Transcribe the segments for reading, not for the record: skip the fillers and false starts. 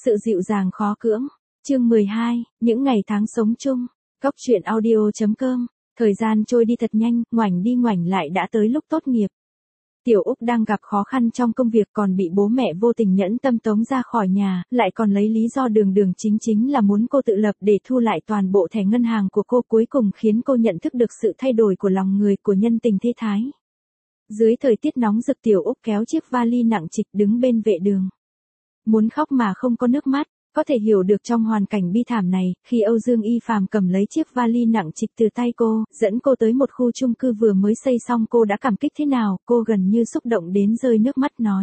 Sự dịu dàng khó cưỡng. Chương 12, những ngày tháng sống chung. Góc truyện audio.com. Thời gian trôi đi thật nhanh, ngoảnh đi ngoảnh lại đã tới lúc tốt nghiệp. Tiểu Úc đang gặp khó khăn trong công việc, còn bị bố mẹ vô tình nhẫn tâm tống ra khỏi nhà, lại còn lấy lý do đường đường chính là muốn cô tự lập để thu lại toàn bộ thẻ ngân hàng của cô, cuối cùng khiến cô nhận thức được sự thay đổi của lòng người, của nhân tình thế thái. Dưới thời tiết nóng rực, Tiểu Úc kéo chiếc vali nặng trịch đứng bên vệ đường. Muốn khóc mà không có nước mắt. Có thể hiểu được trong hoàn cảnh bi thảm này, khi Âu Dương Y Phàm cầm lấy chiếc vali nặng trịch từ tay cô, dẫn cô tới một khu chung cư vừa mới xây xong, cô đã cảm kích thế nào, cô gần như xúc động đến rơi nước mắt nói.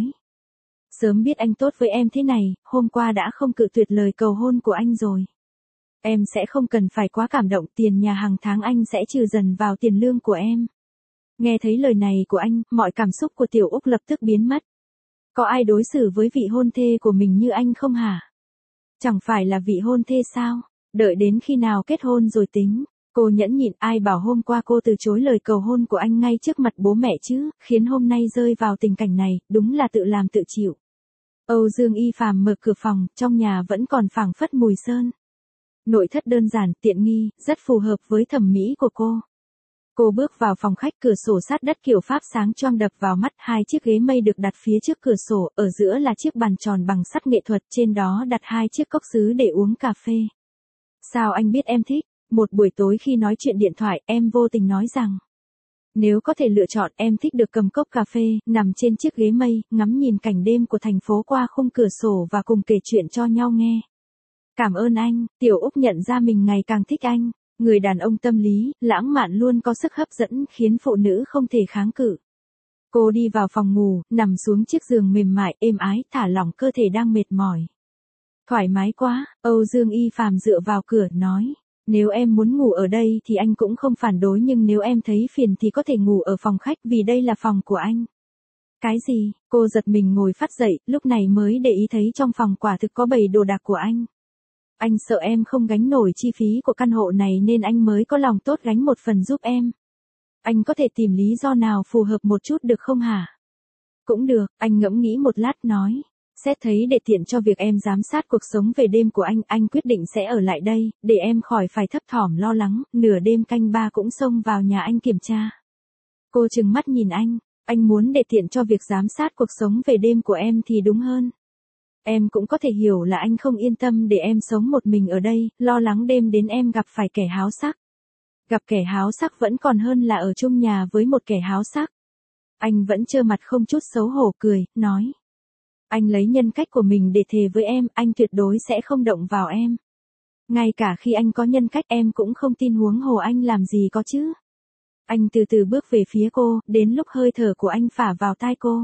Sớm biết anh tốt với em thế này, hôm qua đã không cự tuyệt lời cầu hôn của anh rồi. Em sẽ không cần phải quá cảm động, tiền nhà hàng tháng anh sẽ trừ dần vào tiền lương của em. Nghe thấy lời này của anh, mọi cảm xúc của Tiểu Úc lập tức biến mất. Có ai đối xử với vị hôn thê của mình như anh không hả? Chẳng phải là vị hôn thê sao? Đợi đến khi nào kết hôn rồi tính. Cô nhẫn nhịn, ai bảo hôm qua cô từ chối lời cầu hôn của anh ngay trước mặt bố mẹ chứ, khiến hôm nay rơi vào tình cảnh này, đúng là tự làm tự chịu. Âu Dương Y Phàm mở cửa phòng, trong nhà vẫn còn phảng phất mùi sơn. Nội thất đơn giản, tiện nghi, rất phù hợp với thẩm mỹ của cô. Cô bước vào phòng khách, cửa sổ sát đất kiểu Pháp sáng choang đập vào mắt, hai chiếc ghế mây được đặt phía trước cửa sổ, ở giữa là chiếc bàn tròn bằng sắt nghệ thuật, trên đó đặt hai chiếc cốc sứ để uống cà phê. Sao anh biết em thích? Một buổi tối khi nói chuyện điện thoại, em vô tình nói rằng, nếu có thể lựa chọn, em thích được cầm cốc cà phê, nằm trên chiếc ghế mây, ngắm nhìn cảnh đêm của thành phố qua khung cửa sổ và cùng kể chuyện cho nhau nghe. Cảm ơn anh. Tiểu Úc nhận ra mình ngày càng thích anh. Người đàn ông tâm lý, lãng mạn luôn có sức hấp dẫn, khiến phụ nữ không thể kháng cự. Cô đi vào phòng ngủ, nằm xuống chiếc giường mềm mại, êm ái, thả lỏng cơ thể đang mệt mỏi. Thoải mái quá, Âu Dương Y Phàm dựa vào cửa, nói. Nếu em muốn ngủ ở đây thì anh cũng không phản đối, nhưng nếu em thấy phiền thì có thể ngủ ở phòng khách, vì đây là phòng của anh. Cái gì? Cô giật mình ngồi phắt dậy, lúc này mới để ý thấy trong phòng quả thực có bầy đồ đạc của anh. Anh sợ em không gánh nổi chi phí của căn hộ này nên anh mới có lòng tốt gánh một phần giúp em. Anh có thể tìm lý do nào phù hợp một chút được không hả? Cũng được, anh ngẫm nghĩ một lát nói. Xét thấy để tiện cho việc em giám sát cuộc sống về đêm của anh quyết định sẽ ở lại đây, để em khỏi phải thấp thỏm lo lắng, nửa đêm canh ba cũng xông vào nhà anh kiểm tra. Cô trừng mắt nhìn anh muốn để tiện cho việc giám sát cuộc sống về đêm của em thì đúng hơn. Em cũng có thể hiểu là anh không yên tâm để em sống một mình ở đây, lo lắng đêm đến em gặp phải kẻ háo sắc. Gặp kẻ háo sắc vẫn còn hơn là ở chung nhà với một kẻ háo sắc. Anh vẫn trơ mặt không chút xấu hổ cười, nói. Anh lấy nhân cách của mình để thề với em, anh tuyệt đối sẽ không động vào em. Ngay cả khi anh có nhân cách em cũng không tin, huống hồ anh làm gì có chứ. Anh từ từ bước về phía cô, đến lúc hơi thở của anh phả vào tai cô.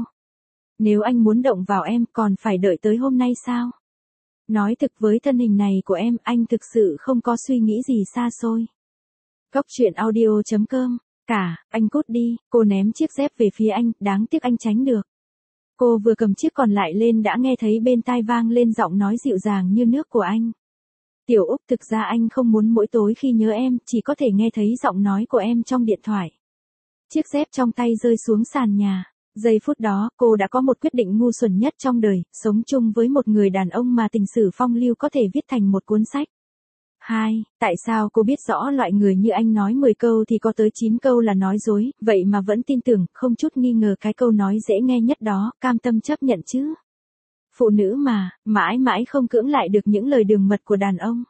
Nếu anh muốn động vào em, còn phải đợi tới hôm nay sao? Nói thực, với thân hình này của em, anh thực sự không có suy nghĩ gì xa xôi. Góc truyện audio.com. Anh cút đi. Cô ném chiếc dép về phía anh, đáng tiếc anh tránh được. Cô vừa cầm chiếc còn lại lên đã nghe thấy bên tai vang lên giọng nói dịu dàng như nước của anh. Tiểu Úc, thực ra anh không muốn mỗi tối khi nhớ em, chỉ có thể nghe thấy giọng nói của em trong điện thoại. Chiếc dép trong tay rơi xuống sàn nhà. Giây phút đó, cô đã có một quyết định ngu xuẩn nhất trong đời, sống chung với một người đàn ông mà tình sử phong lưu có thể viết thành một cuốn sách. 2. Tại sao cô biết rõ loại người như anh nói 10 câu thì có tới 9 câu là nói dối, vậy mà vẫn tin tưởng, không chút nghi ngờ cái câu nói dễ nghe nhất đó, cam tâm chấp nhận chứ? Phụ nữ mà, mãi mãi không cưỡng lại được những lời đường mật của đàn ông.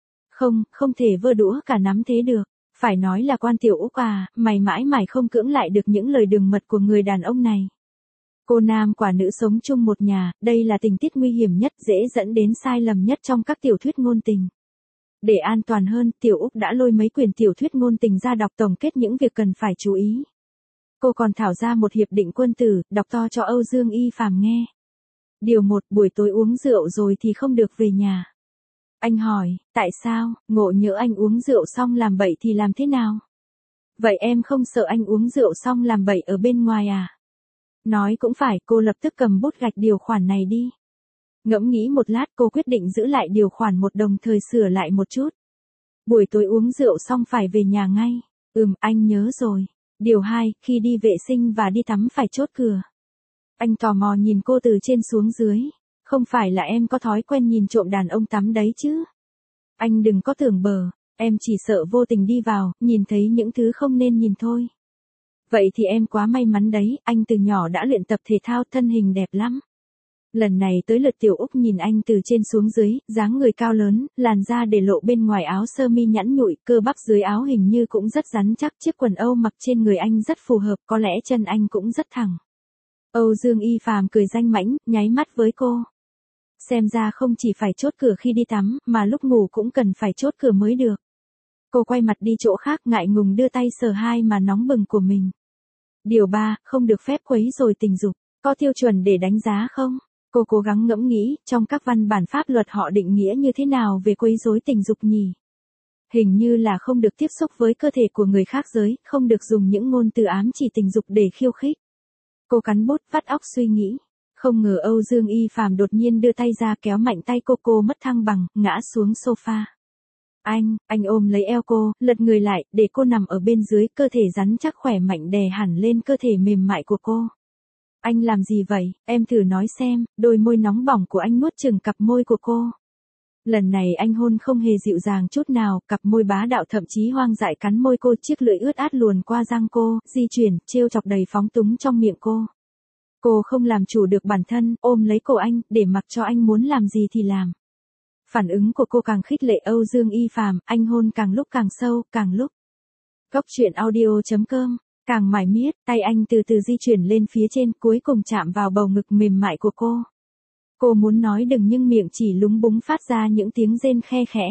Không thể vơ đũa cả nắm thế được. Phải nói là Quan Tiểu Úc à, mày mãi mãi không cưỡng lại được những lời đường mật của người đàn ông này. Cô nam quả nữ sống chung một nhà, đây là tình tiết nguy hiểm nhất, dễ dẫn đến sai lầm nhất trong các tiểu thuyết ngôn tình. Để an toàn hơn, Tiểu Úc đã lôi mấy quyển tiểu thuyết ngôn tình ra đọc tổng kết những việc cần phải chú ý. Cô còn thảo ra một hiệp định quân tử, đọc to cho Âu Dương Y Phàm nghe. Điều 1, buổi tối uống rượu rồi thì không được về nhà. Anh hỏi, tại sao? Ngộ nhỡ anh uống rượu xong làm bậy thì làm thế nào? Vậy em không sợ anh uống rượu xong làm bậy ở bên ngoài à? Nói cũng phải, cô lập tức cầm bút gạch điều khoản này đi. Ngẫm nghĩ một lát, cô quyết định giữ lại điều khoản 1, đồng thời sửa lại một chút. Buổi tối uống rượu xong phải về nhà ngay. Anh nhớ rồi. Điều 2, khi đi vệ sinh và đi tắm phải chốt cửa. Anh tò mò nhìn cô từ trên xuống dưới. Không phải là em có thói quen nhìn trộm đàn ông tắm đấy chứ. Anh đừng có tưởng bờ, em chỉ sợ vô tình đi vào, nhìn thấy những thứ không nên nhìn thôi. Vậy thì em quá may mắn đấy, anh từ nhỏ đã luyện tập thể thao, thân hình đẹp lắm. Lần này tới lượt Tiểu Úc nhìn anh từ trên xuống dưới, dáng người cao lớn, làn da để lộ bên ngoài áo sơ mi nhẵn nhụi, cơ bắp dưới áo hình như cũng rất rắn chắc, chiếc quần Âu mặc trên người anh rất phù hợp, có lẽ chân anh cũng rất thẳng. Âu Dương Y Phàm cười danh mãnh, nháy mắt với cô. Xem ra không chỉ phải chốt cửa khi đi tắm, mà lúc ngủ cũng cần phải chốt cửa mới được. Cô quay mặt đi chỗ khác, ngại ngùng đưa tay sờ hai mà nóng bừng của mình. Điều 3, không được phép quấy rối tình dục. Có tiêu chuẩn để đánh giá không? Cô cố gắng ngẫm nghĩ, trong các văn bản pháp luật họ định nghĩa như thế nào về quấy rối tình dục nhỉ? Hình như là không được tiếp xúc với cơ thể của người khác giới, không được dùng những ngôn từ ám chỉ tình dục để khiêu khích. Cô cắn bút, vắt óc suy nghĩ. Không ngờ Âu Dương Y Phàm đột nhiên đưa tay ra kéo mạnh tay cô mất thăng bằng, ngã xuống sofa. Anh ôm lấy eo cô, lật người lại, để cô nằm ở bên dưới, cơ thể rắn chắc khỏe mạnh đè hẳn lên cơ thể mềm mại của cô. Anh làm gì vậy, em thử nói xem, đôi môi nóng bỏng của anh nuốt chửng cặp môi của cô. Lần này anh hôn không hề dịu dàng chút nào, cặp môi bá đạo thậm chí hoang dại cắn môi cô, chiếc lưỡi ướt át luồn qua răng cô, di chuyển, trêu chọc đầy phóng túng trong miệng cô. Cô không làm chủ được bản thân, ôm lấy cổ anh, để mặc cho anh muốn làm gì thì làm. Phản ứng của cô càng khích lệ Âu Dương Y Phàm, anh hôn càng lúc càng sâu, càng lúc. Góc truyện audio.com, càng mải miết, tay anh từ từ di chuyển lên phía trên, cuối cùng chạm vào bầu ngực mềm mại của cô. Cô muốn nói đừng nhưng miệng chỉ lúng búng phát ra những tiếng rên khe khẽ.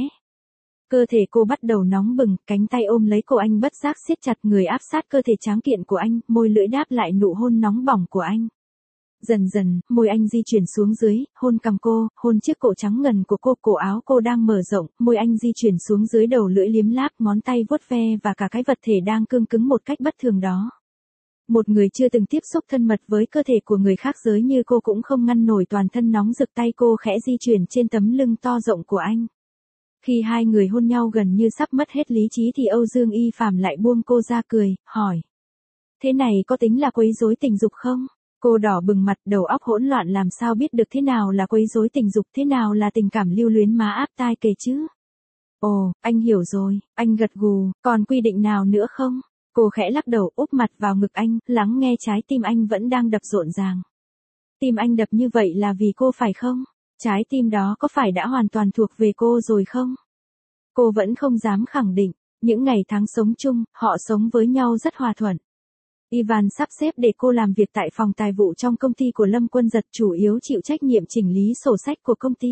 Cơ thể cô bắt đầu nóng bừng, cánh tay ôm lấy cổ anh bất giác siết chặt, người áp sát cơ thể tráng kiện của anh, môi lưỡi đáp lại nụ hôn nóng bỏng của anh. Dần dần, môi anh di chuyển xuống dưới, hôn cằm cô, hôn chiếc cổ trắng ngần của cô, cổ áo cô đang mở rộng, môi anh di chuyển xuống dưới đầu lưỡi liếm láp, ngón tay vuốt ve và cả cái vật thể đang cương cứng một cách bất thường đó. Một người chưa từng tiếp xúc thân mật với cơ thể của người khác giới như cô cũng không ngăn nổi toàn thân nóng rực, tay cô khẽ di chuyển trên tấm lưng to rộng của anh. Khi hai người hôn nhau gần như sắp mất hết lý trí thì Âu Dương Y Phàm lại buông cô ra cười, hỏi. Thế này có tính là quấy rối tình dục không? Cô đỏ bừng mặt, đầu óc hỗn loạn, làm sao biết được thế nào là quấy rối tình dục, thế nào là tình cảm lưu luyến má áp tai kề chứ? Ồ, anh hiểu rồi, anh gật gù, còn quy định nào nữa không? Cô khẽ lắc đầu, úp mặt vào ngực anh, lắng nghe trái tim anh vẫn đang đập rộn ràng. Tim anh đập như vậy là vì cô phải không? Trái tim đó có phải đã hoàn toàn thuộc về cô rồi không? Cô vẫn không dám khẳng định, những ngày tháng sống chung, họ sống với nhau rất hòa thuận. Ivan sắp xếp để cô làm việc tại phòng tài vụ trong công ty của Lâm Quân Giật, chủ yếu chịu trách nhiệm chỉnh lý sổ sách của công ty.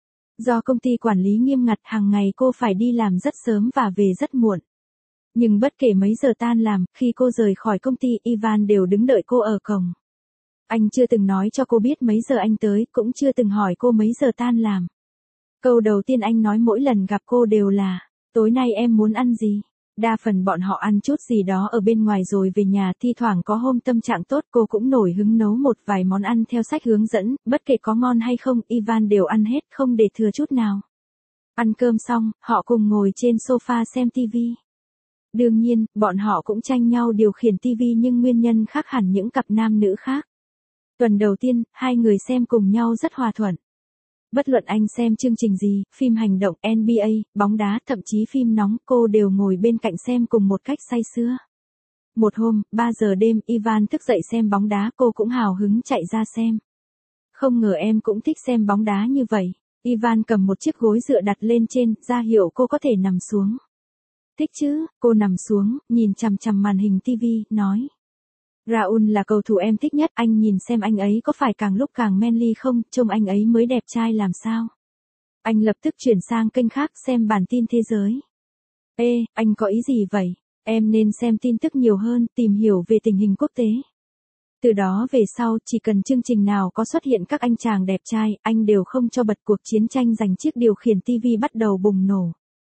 Do công ty quản lý nghiêm ngặt, hàng ngày cô phải đi làm rất sớm và về rất muộn. Nhưng bất kể mấy giờ tan làm, khi cô rời khỏi công ty, Ivan đều đứng đợi cô ở cổng. Anh chưa từng nói cho cô biết mấy giờ anh tới, cũng chưa từng hỏi cô mấy giờ tan làm. Câu đầu tiên anh nói mỗi lần gặp cô đều là, tối nay em muốn ăn gì? Đa phần bọn họ ăn chút gì đó ở bên ngoài rồi về nhà, thi thoảng có hôm tâm trạng tốt cô cũng nổi hứng nấu một vài món ăn theo sách hướng dẫn, bất kể có ngon hay không, Ivan đều ăn hết, không để thừa chút nào. Ăn cơm xong, họ cùng ngồi trên sofa xem TV. Đương nhiên, bọn họ cũng tranh nhau điều khiển TV nhưng nguyên nhân khác hẳn những cặp nam nữ khác. Tuần đầu tiên, hai người xem cùng nhau rất hòa thuận. Bất luận anh xem chương trình gì, phim hành động, NBA, bóng đá, thậm chí phim nóng, cô đều ngồi bên cạnh xem cùng một cách say sưa. Một hôm, 3 giờ đêm, Ivan thức dậy xem bóng đá, cô cũng hào hứng chạy ra xem. Không ngờ em cũng thích xem bóng đá như vậy. Ivan cầm một chiếc gối dựa đặt lên trên, ra hiệu cô có thể nằm xuống. Thích chứ, cô nằm xuống, nhìn chằm chằm màn hình TV, nói. Raul là cầu thủ em thích nhất, anh nhìn xem anh ấy có phải càng lúc càng manly không, trông anh ấy mới đẹp trai làm sao. Anh lập tức chuyển sang kênh khác xem bản tin thế giới. Ê, anh có ý gì vậy? Em nên xem tin tức nhiều hơn, tìm hiểu về tình hình quốc tế. Từ đó về sau, chỉ cần chương trình nào có xuất hiện các anh chàng đẹp trai, anh đều không cho bật, cuộc chiến tranh giành chiếc điều khiển TV bắt đầu bùng nổ.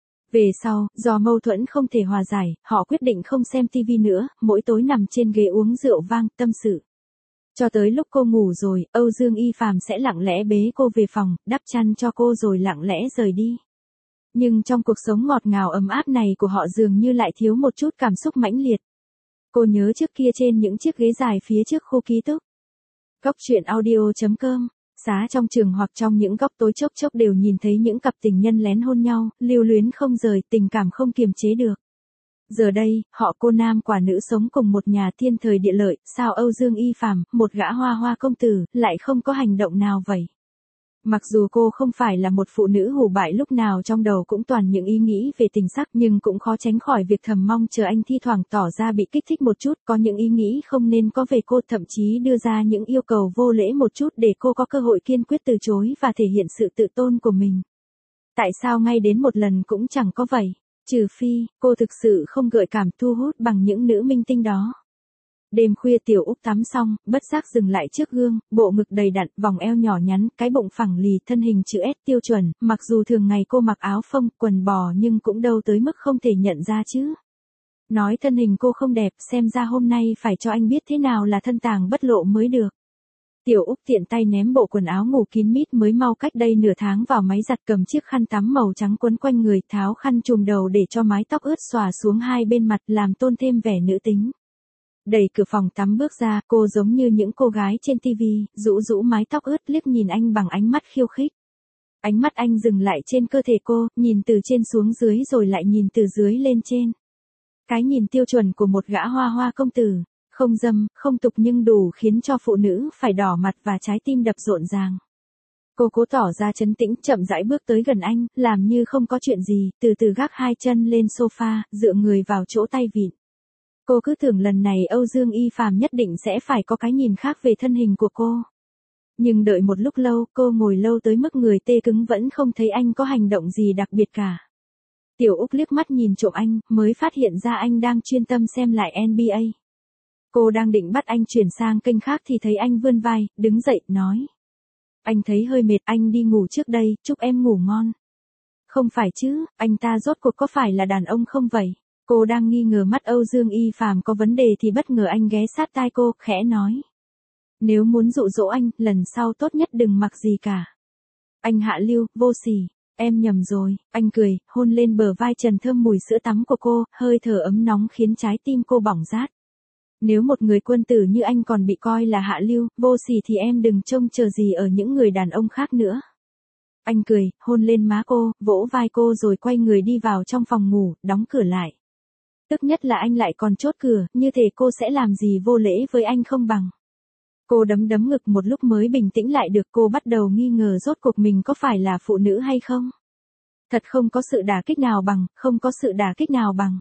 Về sau, do mâu thuẫn không thể hòa giải, họ quyết định không xem TV nữa, mỗi tối nằm trên ghế uống rượu vang, tâm sự. Cho tới lúc cô ngủ rồi, Âu Dương Y Phàm sẽ lặng lẽ bế cô về phòng, đắp chăn cho cô rồi lặng lẽ rời đi. Nhưng trong cuộc sống ngọt ngào ấm áp này của họ dường như lại thiếu một chút cảm xúc mãnh liệt. Cô nhớ trước kia trên những chiếc ghế dài phía trước khu ký túc. Góc truyện audio.com Xá trong trường hoặc trong những góc tối chốc chốc đều nhìn thấy những cặp tình nhân lén hôn nhau, lưu luyến không rời, tình cảm không kiềm chế được. Giờ đây, họ cô nam quả nữ sống cùng một nhà thiên thời địa lợi, sao Âu Dương Y Phàm, một gã hoa hoa công tử, lại không có hành động nào vậy? Mặc dù cô không phải là một phụ nữ hủ bại lúc nào trong đầu cũng toàn những ý nghĩ về tình sắc, nhưng cũng khó tránh khỏi việc thầm mong chờ anh thi thoảng tỏ ra bị kích thích một chút, có những ý nghĩ không nên có về cô, thậm chí đưa ra những yêu cầu vô lễ một chút để cô có cơ hội kiên quyết từ chối và thể hiện sự tự tôn của mình. Tại sao ngay đến một lần cũng chẳng có vậy? Trừ phi, cô thực sự không gợi cảm thu hút bằng những nữ minh tinh đó. Đêm khuya Tiểu Úc tắm xong, bất giác dừng lại trước gương, bộ ngực đầy đặn, vòng eo nhỏ nhắn, cái bụng phẳng lì, thân hình chữ S tiêu chuẩn, mặc dù thường ngày cô mặc áo phông, quần bò nhưng cũng đâu tới mức không thể nhận ra chứ. Nói thân hình cô không đẹp, xem ra hôm nay phải cho anh biết thế nào là thân tàng bất lộ mới được. Tiểu Úc tiện tay ném bộ quần áo ngủ kín mít mới mau cách đây nửa tháng vào máy giặt, cầm chiếc khăn tắm màu trắng quấn quanh người, tháo khăn trùm đầu để cho mái tóc ướt xòa xuống hai bên mặt, làm tôn thêm vẻ nữ tính. Đẩy cửa phòng tắm bước ra, cô giống như những cô gái trên tivi, rũ rũ mái tóc ướt, liếc nhìn anh bằng ánh mắt khiêu khích. Ánh mắt anh dừng lại trên cơ thể cô, nhìn từ trên xuống dưới rồi lại nhìn từ dưới lên trên. Cái nhìn tiêu chuẩn của một gã hoa hoa công tử, không dâm, không tục nhưng đủ khiến cho phụ nữ phải đỏ mặt và trái tim đập rộn ràng. Cô cố tỏ ra trấn tĩnh, chậm rãi bước tới gần anh, làm như không có chuyện gì, từ từ gác hai chân lên sofa, dựa người vào chỗ tay vịn. Cô cứ tưởng lần này Âu Dương Y Phàm nhất định sẽ phải có cái nhìn khác về thân hình của cô. Nhưng đợi một lúc lâu, cô ngồi lâu tới mức người tê cứng vẫn không thấy anh có hành động gì đặc biệt cả. Tiểu Úc liếc mắt nhìn trộm anh, mới phát hiện ra anh đang chuyên tâm xem lại NBA. Cô đang định bắt anh chuyển sang kênh khác thì thấy anh vươn vai, đứng dậy, nói. Anh thấy hơi mệt, anh đi ngủ trước đây, chúc em ngủ ngon. Không phải chứ, anh ta rốt cuộc có phải là đàn ông không vậy? Cô đang nghi ngờ mắt Âu Dương Y Phàm có vấn đề thì bất ngờ anh ghé sát tai cô, khẽ nói. Nếu muốn dụ dỗ anh, lần sau tốt nhất đừng mặc gì cả. Anh hạ lưu, vô sỉ, em nhầm rồi, anh cười, hôn lên bờ vai trần thơm mùi sữa tắm của cô, hơi thở ấm nóng khiến trái tim cô bỏng rát. Nếu một người quân tử như anh còn bị coi là hạ lưu, vô sỉ thì em đừng trông chờ gì ở những người đàn ông khác nữa. Anh cười, hôn lên má cô, vỗ vai cô rồi quay người đi vào trong phòng ngủ, đóng cửa lại. Tức nhất là anh lại còn chốt cửa, như thể cô sẽ làm gì vô lễ với anh không bằng. Cô đấm đấm ngực một lúc mới bình tĩnh lại được, cô bắt đầu nghi ngờ rốt cuộc mình có phải là phụ nữ hay không. Thật không có sự đả kích nào bằng, không có sự đả kích nào bằng.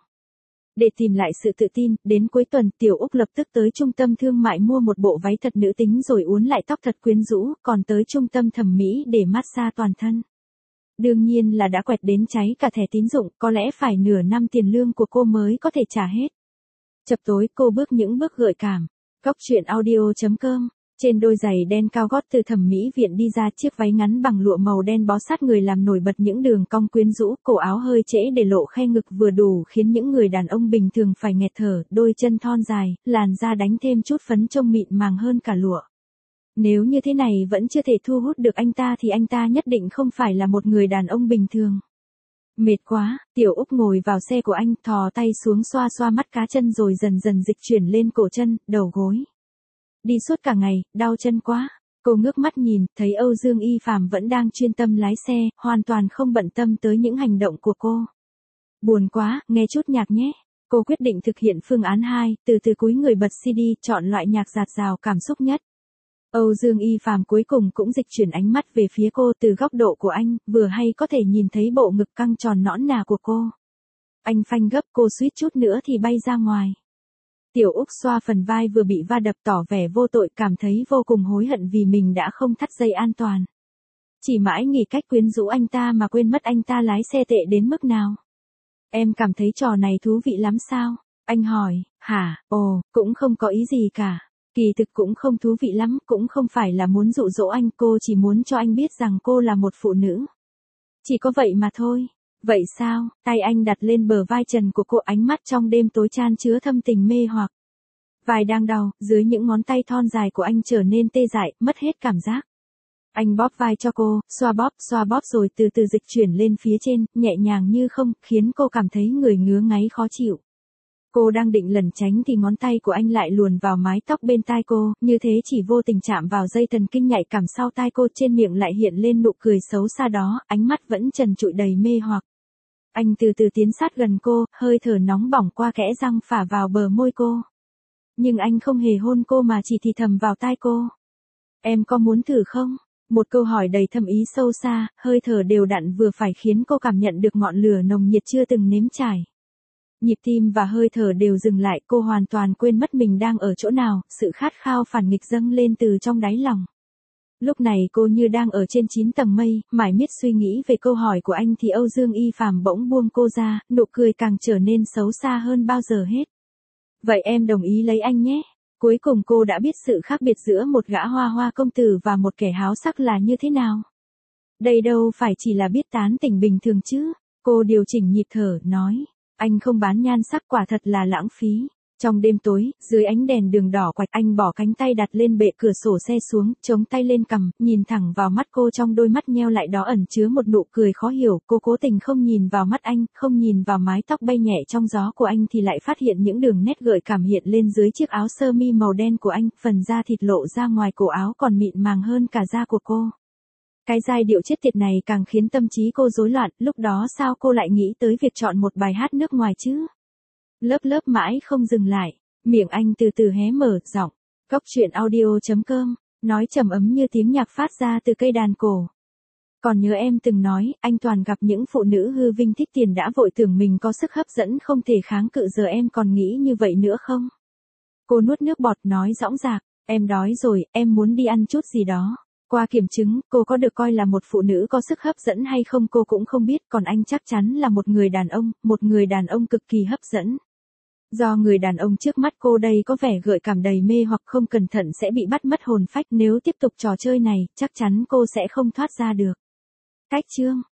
Để tìm lại sự tự tin, đến cuối tuần Tiểu Úc lập tức tới trung tâm thương mại mua một bộ váy thật nữ tính rồi uốn lại tóc thật quyến rũ, còn tới trung tâm thẩm mỹ để massage toàn thân. Đương nhiên là đã quẹt đến cháy cả thẻ tín dụng, có lẽ phải nửa năm tiền lương của cô mới có thể trả hết. Chập tối cô bước những bước gợi cảm. Góc truyện audio.com. Trên đôi giày đen cao gót từ thẩm mỹ viện đi ra, chiếc váy ngắn bằng lụa màu đen bó sát người làm nổi bật những đường cong quyến rũ, cổ áo hơi trễ để lộ khe ngực vừa đủ khiến những người đàn ông bình thường phải nghẹt thở, đôi chân thon dài, làn da đánh thêm chút phấn trông mịn màng hơn cả lụa. Nếu như thế này vẫn chưa thể thu hút được anh ta thì anh ta nhất định không phải là một người đàn ông bình thường. Mệt quá, Tiểu Úc ngồi vào xe của anh, thò tay xuống xoa xoa mắt cá chân rồi dần dần dịch chuyển lên cổ chân, đầu gối. Đi suốt cả ngày, đau chân quá. Cô ngước mắt nhìn, thấy Âu Dương Y Phàm vẫn đang chuyên tâm lái xe, hoàn toàn không bận tâm tới những hành động của cô. Buồn quá, nghe chút nhạc nhé. Cô quyết định thực hiện phương án 2, từ từ cúi người bật CD, chọn loại nhạc dạt dào cảm xúc nhất. Âu Dương Y Phàm cuối cùng cũng dịch chuyển ánh mắt về phía cô, từ góc độ của anh, vừa hay có thể nhìn thấy bộ ngực căng tròn nõn nà của cô. Anh phanh gấp, cô suýt chút nữa thì bay ra ngoài. Tiểu Úc xoa phần vai vừa bị va đập tỏ vẻ vô tội, cảm thấy vô cùng hối hận vì mình đã không thắt dây an toàn. Chỉ mãi nghĩ cách quyến rũ anh ta mà quên mất anh ta lái xe tệ đến mức nào. Em cảm thấy trò này thú vị lắm sao? Anh hỏi. Hả? Ồ, cũng không có ý gì cả. Kỳ thực cũng không thú vị lắm, cũng không phải là muốn dụ dỗ anh, cô chỉ muốn cho anh biết rằng cô là một phụ nữ. Chỉ có vậy mà thôi. Vậy sao? Tay anh đặt lên bờ vai trần của cô, ánh mắt trong đêm tối chan chứa thâm tình mê hoặc. Vai đang đau, dưới những ngón tay thon dài của anh trở nên tê dại, mất hết cảm giác. Anh bóp vai cho cô, xoa bóp rồi từ từ dịch chuyển lên phía trên, nhẹ nhàng như không, khiến cô cảm thấy người ngứa ngáy khó chịu. Cô đang định lẩn tránh thì ngón tay của anh lại luồn vào mái tóc bên tai cô, như thế chỉ vô tình chạm vào dây thần kinh nhạy cảm sau tai cô, trên miệng lại hiện lên nụ cười xấu xa đó, ánh mắt vẫn trần trụi đầy mê hoặc. Anh từ từ tiến sát gần cô, hơi thở nóng bỏng qua kẽ răng phả vào bờ môi cô. Nhưng anh không hề hôn cô mà chỉ thì thầm vào tai cô. Em có muốn thử không? Một câu hỏi đầy thâm ý sâu xa, hơi thở đều đặn vừa phải khiến cô cảm nhận được ngọn lửa nồng nhiệt chưa từng nếm trải. Nhịp tim và hơi thở đều dừng lại, cô hoàn toàn quên mất mình đang ở chỗ nào, sự khát khao phản nghịch dâng lên từ trong đáy lòng. Lúc này cô như đang ở trên 9 tầng mây, mải miết suy nghĩ về câu hỏi của anh thì Âu Dương Y Phàm bỗng buông cô ra, nụ cười càng trở nên xấu xa hơn bao giờ hết. Vậy em đồng ý lấy anh nhé. Cuối cùng cô đã biết sự khác biệt giữa một gã hoa hoa công tử và một kẻ háo sắc là như thế nào. Đây đâu phải chỉ là biết tán tỉnh bình thường chứ. Cô điều chỉnh nhịp thở, nói. Anh không bán nhan sắc, quả thật là lãng phí. Trong đêm tối, dưới ánh đèn đường đỏ quạch, anh bỏ cánh tay đặt lên bệ cửa sổ xe xuống, chống tay lên cằm, nhìn thẳng vào mắt cô, trong đôi mắt nheo lại đó ẩn chứa một nụ cười khó hiểu. Cô cố tình không nhìn vào mắt anh, không nhìn vào mái tóc bay nhẹ trong gió của anh thì lại phát hiện những đường nét gợi cảm hiện lên dưới chiếc áo sơ mi màu đen của anh, phần da thịt lộ ra ngoài cổ áo còn mịn màng hơn cả da của cô. Cái giai điệu chết tiệt này càng khiến tâm trí cô rối loạn, lúc đó sao cô lại nghĩ tới việc chọn một bài hát nước ngoài chứ? Lớp mãi không dừng lại, miệng anh từ từ hé mở, giọng. Góc truyện audio.com, nói trầm ấm như tiếng nhạc phát ra từ cây đàn cổ. Còn nhớ em từng nói, anh toàn gặp những phụ nữ hư vinh thích tiền đã vội tưởng mình có sức hấp dẫn không thể kháng cự, giờ em còn nghĩ như vậy nữa không? Cô nuốt nước bọt nói dõng dạc, em đói rồi, em muốn đi ăn chút gì đó. Qua kiểm chứng, cô có được coi là một phụ nữ có sức hấp dẫn hay không cô cũng không biết, còn anh chắc chắn là một người đàn ông cực kỳ hấp dẫn. Do người đàn ông trước mắt cô đây có vẻ gợi cảm đầy mê hoặc, không cẩn thận sẽ bị bắt mất hồn phách, nếu tiếp tục trò chơi này, chắc chắn cô sẽ không thoát ra được. Cách chương